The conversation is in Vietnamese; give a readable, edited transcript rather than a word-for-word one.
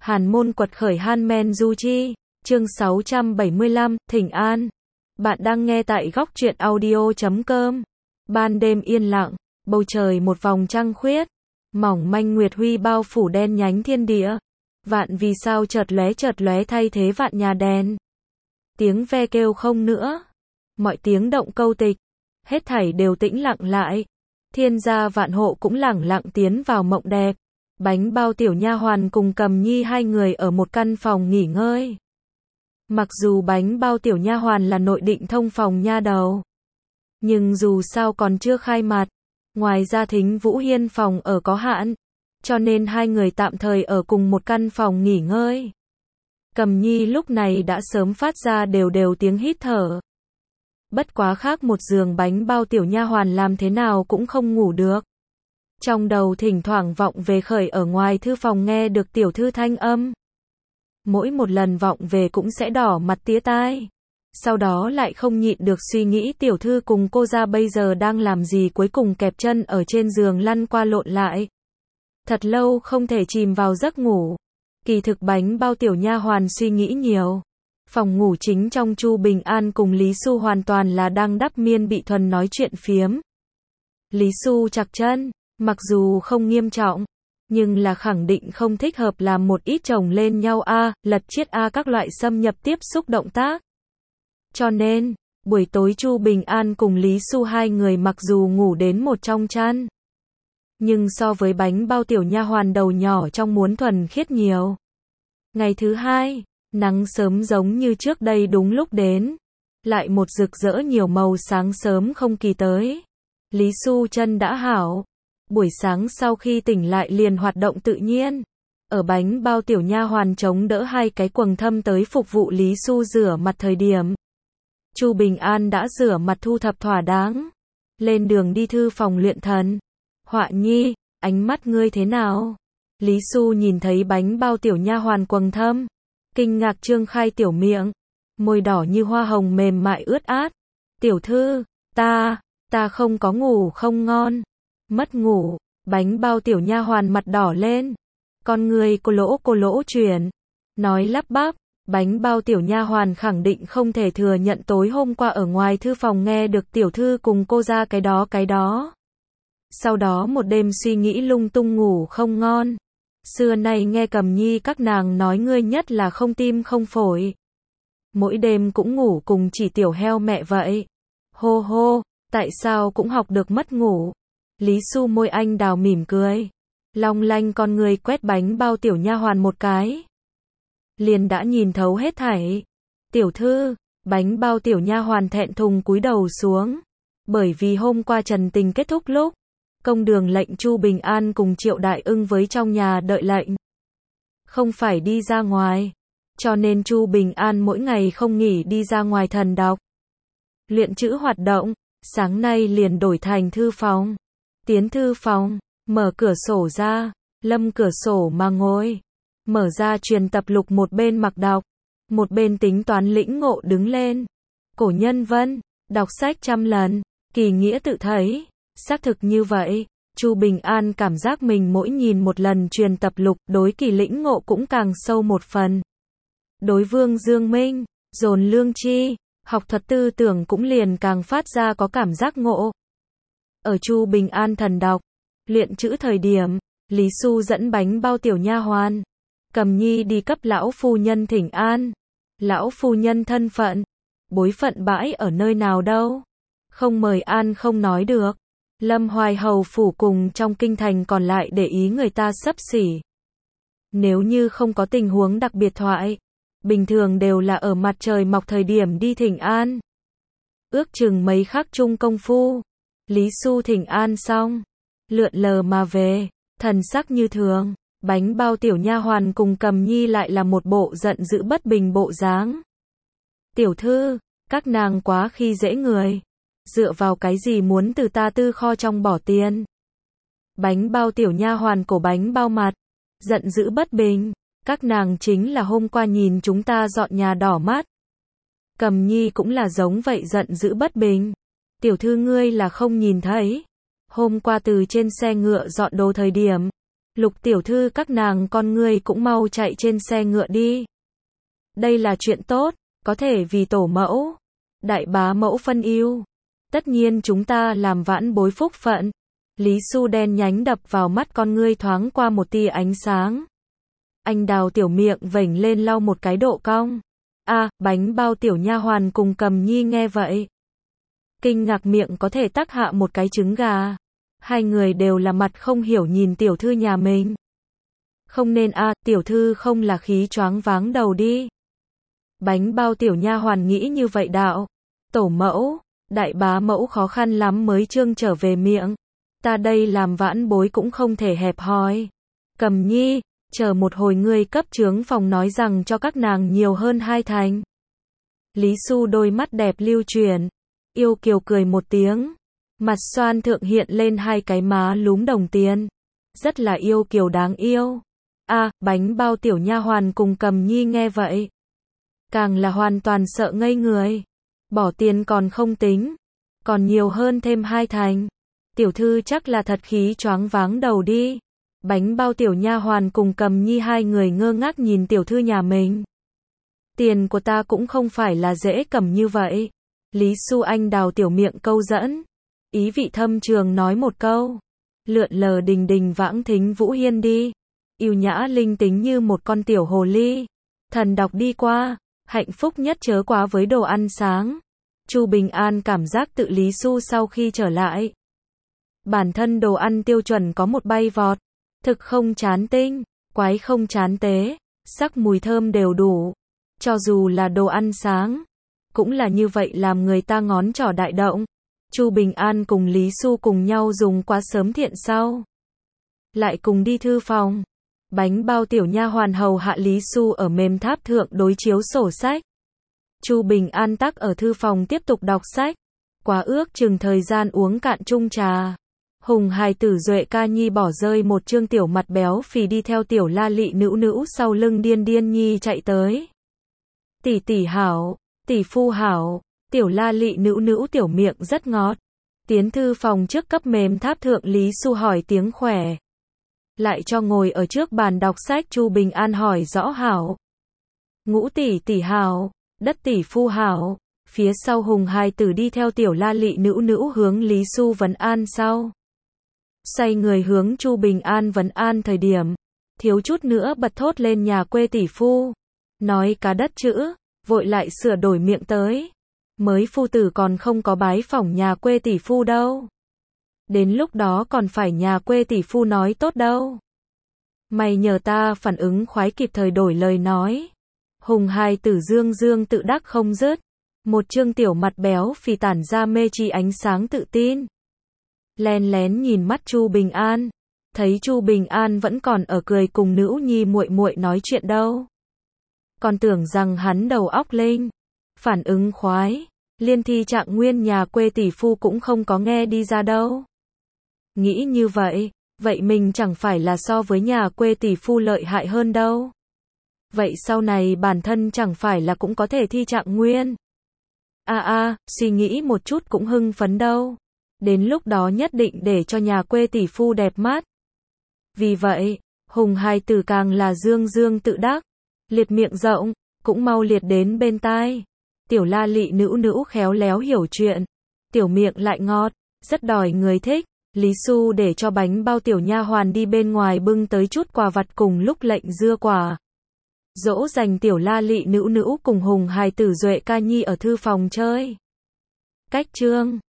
Hàn môn quật khởi Hanmen Du Chi, chương 675, Thỉnh An. Bạn đang nghe tại góc truyện audio.com. Ban đêm yên lặng, bầu trời một vòng trăng khuyết, mỏng manh nguyệt huy bao phủ đen nhánh thiên địa. Vạn vì sao chợt lóe thay thế vạn nhà đèn. Tiếng ve kêu không nữa. Mọi tiếng động câu tịch, hết thảy đều tĩnh lặng lại. Thiên gia vạn hộ cũng lẳng lặng tiến vào mộng đẹp. Bánh bao tiểu nha hoàn cùng Cầm Nhi hai người ở một căn phòng nghỉ ngơi. Mặc dù bánh bao tiểu nha hoàn là nội định thông phòng nha đầu, nhưng dù sao còn chưa khai mặt. Ngoài ra Thính Vũ Hiên phòng ở có hạn, cho nên hai người tạm thời ở cùng một căn phòng nghỉ ngơi. Cầm Nhi lúc này đã sớm phát ra đều tiếng hít thở. Bất quá khác một giường bánh bao tiểu nha hoàn làm thế nào cũng không ngủ được. Trong đầu thỉnh thoảng vọng về khởi ở ngoài thư phòng nghe được tiểu thư thanh âm. Mỗi một lần vọng về cũng sẽ đỏ mặt tía tai. Sau đó lại không nhịn được suy nghĩ tiểu thư cùng cô ra bây giờ đang làm gì, cuối cùng kẹp chân ở trên giường lăn qua lộn lại. Thật lâu không thể chìm vào giấc ngủ. Kỳ thực bánh bao tiểu nha hoàn suy nghĩ nhiều. Phòng ngủ chính trong Chu Bình An cùng Lý Xu hoàn toàn là đang đắp miên bị thuần nói chuyện phiếm. Lý Xu chạc chân, mặc dù không nghiêm trọng, nhưng là khẳng định không thích hợp làm một ít chồng lên nhau lật chiết các loại xâm nhập tiếp xúc động tác. Cho nên, buổi tối Chu Bình An cùng Lý Xu hai người mặc dù ngủ đến một trong chăn, nhưng so với bánh bao tiểu nha hoàn đầu nhỏ trong muốn thuần khiết nhiều. Ngày thứ hai, nắng sớm giống như trước đây đúng lúc đến, lại một rực rỡ nhiều màu sáng sớm không kỳ tới. Lý Xu chân đã hảo, buổi sáng sau khi tỉnh lại liền hoạt động tự nhiên. Ở bánh bao tiểu nha hoàn chống đỡ hai cái quầng thâm tới phục vụ Lý Xu rửa mặt thời điểm, Chu Bình An đã rửa mặt thu thập thỏa đáng, lên đường đi thư phòng luyện thần. Họa Nhi, ánh mắt ngươi thế nào? Lý Xu nhìn thấy bánh bao tiểu nha hoàn quầng thâm, kinh ngạc trương khai tiểu miệng, môi đỏ như hoa hồng mềm mại ướt át. Tiểu thư, ta không có ngủ không ngon. Mất ngủ, bánh bao tiểu nha hoàn mặt đỏ lên, con người cô lỗ chuyển, nói lắp bắp. Bánh bao tiểu nha hoàn khẳng định không thể thừa nhận tối hôm qua ở ngoài thư phòng nghe được tiểu thư cùng cô ra cái đó. Sau đó một đêm suy nghĩ lung tung ngủ không ngon. Xưa nay nghe Cầm Nhi các nàng nói ngươi nhất là không tim không phổi. Mỗi đêm cũng ngủ cùng chỉ tiểu heo mẹ vậy. Hô hô, tại sao cũng học được mất ngủ. Lý Xu môi anh đào mỉm cười, long lanh con người quét bánh bao tiểu nha hoàn một cái, liền đã nhìn thấu hết thảy. Tiểu thư, bánh bao tiểu nha hoàn thẹn thùng cúi đầu xuống, bởi vì hôm qua trần tình kết thúc lúc công đường lệnh Chu Bình An cùng Triệu Đại Ưng với trong nhà đợi lệnh, không phải đi ra ngoài, cho nên Chu Bình An mỗi ngày không nghỉ đi ra ngoài thần đọc, luyện chữ hoạt động. Sáng nay liền đổi thành thư phòng. Tiến thư phòng, mở cửa sổ ra, lâm cửa sổ mà ngồi, mở ra truyền tập lục, một bên mặc đọc, một bên tính toán lĩnh ngộ đứng lên. Cổ nhân vân, đọc sách trăm lần, kỳ nghĩa tự thấy. Xác thực như vậy, Chu Bình An cảm giác mình mỗi nhìn một lần truyền tập lục, đối kỳ lĩnh ngộ cũng càng sâu một phần. Đối Vương Dương Minh, dồn lương chi, học thuật tư tưởng cũng liền càng phát ra có cảm giác ngộ. Ở Chu Bình An thần đọc, luyện chữ thời điểm, Lý Xu dẫn bánh bao tiểu nha hoàn Cầm Nhi đi cấp lão phu nhân thỉnh an. Lão phu nhân thân phận, bối phận bãi ở nơi nào đâu, không mời an không nói được. Lâm Hoài hầu phủ cùng trong kinh thành còn lại để ý người ta xấp xỉ. Nếu như không có tình huống đặc biệt thoại, bình thường đều là ở mặt trời mọc thời điểm đi thỉnh an. Ước chừng mấy khắc chung công phu, Lý Xu thỉnh an xong, lượn lờ mà về, thần sắc như thường. Bánh bao tiểu nha hoàn cùng Cầm Nhi lại là một bộ giận dữ bất bình bộ dáng. Tiểu thư, các nàng quá khi dễ người, dựa vào cái gì muốn từ ta tư kho trong bỏ tiền? Bánh bao tiểu nha hoàn cổ bánh bao mặt, giận dữ bất bình, các nàng chính là hôm qua nhìn chúng ta dọn nhà đỏ mắt. Cầm Nhi cũng là giống vậy giận dữ bất bình. Tiểu thư ngươi là không nhìn thấy, hôm qua từ trên xe ngựa dọn đồ thời điểm, Lục tiểu thư các nàng con ngươi cũng mau chạy trên xe ngựa đi. Đây là chuyện tốt, có thể vì tổ mẫu, đại bá mẫu phân ưu. Tất nhiên chúng ta làm vãn bối phúc phận. Lý Xu đen nhánh đập vào mắt con ngươi thoáng qua một tia ánh sáng. Anh Đào tiểu miệng vểnh lên lau một cái độ cong. Bánh bao tiểu nha hoàn cùng Cầm Nhi nghe vậy. Kinh ngạc miệng có thể tắc hạ một cái trứng gà. Hai người đều là mặt không hiểu nhìn tiểu thư nhà mình. Không nên tiểu thư không là khí choáng váng đầu đi. Bánh bao tiểu nha hoàn nghĩ như vậy đạo. Tổ mẫu, đại bá mẫu khó khăn lắm mới trương trở về miệng. Ta đây làm vãn bối cũng không thể hẹp hòi. Cầm Nhi, chờ một hồi ngươi cấp chướng phòng nói rằng cho các nàng nhiều hơn 2 thành. Lý Xu đôi mắt đẹp lưu chuyển, yêu kiều cười một tiếng. Mặt xoan thượng hiện lên 2 cái má lúm đồng tiền. Rất là yêu kiều đáng yêu. Bánh bao tiểu nha hoàn cùng Cầm Nhi nghe vậy. Càng là hoàn toàn sợ ngây người. Bỏ tiền còn không tính. Còn nhiều hơn thêm 2 thành. Tiểu thư chắc là thật khí choáng váng đầu đi. Bánh bao tiểu nha hoàn cùng Cầm Nhi hai người ngơ ngác nhìn tiểu thư nhà mình. Tiền của ta cũng không phải là dễ cầm như vậy. Lý Xu Anh Đào tiểu miệng câu dẫn. Ý vị thâm trường nói một câu. Lượn lờ đình đình vãng thính Vũ Hiên đi. Yêu nhã linh tính như một con tiểu hồ ly. Thần đọc đi qua. Hạnh phúc nhất chớ quá với đồ ăn sáng. Chu Bình An cảm giác tự Lý Xu sau khi trở lại. Bản thân đồ ăn tiêu chuẩn có một bay vọt. Thực không chán tinh, quái không chán tế, sắc mùi thơm đều đủ. Cho dù là đồ ăn sáng, cũng là như vậy làm người ta ngón trỏ đại động. Chu Bình An cùng Lý Xu cùng nhau dùng quá sớm thiện sau. Lại cùng đi thư phòng. Bánh bao tiểu nha hoàn hầu hạ Lý Xu ở mềm tháp thượng đối chiếu sổ sách. Chu Bình An tắc ở thư phòng tiếp tục đọc sách. Quá ước chừng thời gian uống cạn chung trà. Hùng hài tử Duệ Ca Nhi bỏ rơi một trương tiểu mặt béo phì đi theo tiểu La Lị Nữu Nữu sau lưng Điên Điên Nhi chạy tới. Tỷ tỷ hảo, tỷ phu hảo, tiểu La Lị Nữu Nữu tiểu miệng rất ngọt. Tiến thư phòng trước cấp mềm tháp thượng Lý Xu hỏi tiếng khỏe. Lại cho ngồi ở trước bàn đọc sách Chu Bình An hỏi rõ hảo. Ngũ tỷ tỷ hảo, đất tỷ phu hảo. Phía sau Hùng hài tử đi theo tiểu La Lị Nữu Nữu hướng Lý Xu vấn an sau. Xoay người hướng Chu Bình An vấn an thời điểm, thiếu chút nữa bật thốt lên nhà quê tỷ phu. Nói cá đất chữ, vội lại sửa đổi miệng tới. Mới phu tử còn không có bái phỏng nhà quê tỷ phu đâu. Đến lúc đó còn phải nhà quê tỷ phu nói tốt đâu. Mày nhờ ta phản ứng khoái kịp thời đổi lời nói. Hùng hài tử dương dương tự đắc không dứt. Một trương tiểu mặt béo phì tản ra mê chi ánh sáng tự tin. Len lén nhìn mắt Chu Bình An, thấy Chu Bình An vẫn còn ở cười cùng nữ nhi muội muội nói chuyện đâu. Còn tưởng rằng hắn đầu óc linh, phản ứng khoái, liên thi trạng nguyên nhà quê tỷ phu cũng không có nghe đi ra đâu. Nghĩ như vậy, vậy mình chẳng phải là so với nhà quê tỷ phu lợi hại hơn đâu. Vậy sau này bản thân chẳng phải là cũng có thể thi trạng nguyên. Suy nghĩ một chút cũng hưng phấn đâu. Đến lúc đó nhất định để cho nhà quê tỷ phu đẹp mắt. Vì vậy, Hùng hài tử càng là dương dương tự đắc, liệt miệng rộng, cũng mau liệt đến bên tai. Tiểu La Lị Nữu Nữu khéo léo hiểu chuyện, tiểu miệng lại ngọt, rất đòi người thích. Lý Xu để cho bánh bao tiểu nha hoàn đi bên ngoài bưng tới chút quà vặt cùng lúc lệnh dưa quả. Dỗ dành tiểu La Lị Nữu Nữu cùng Hùng hài tử Duệ Ca Nhi ở thư phòng chơi. Cách chương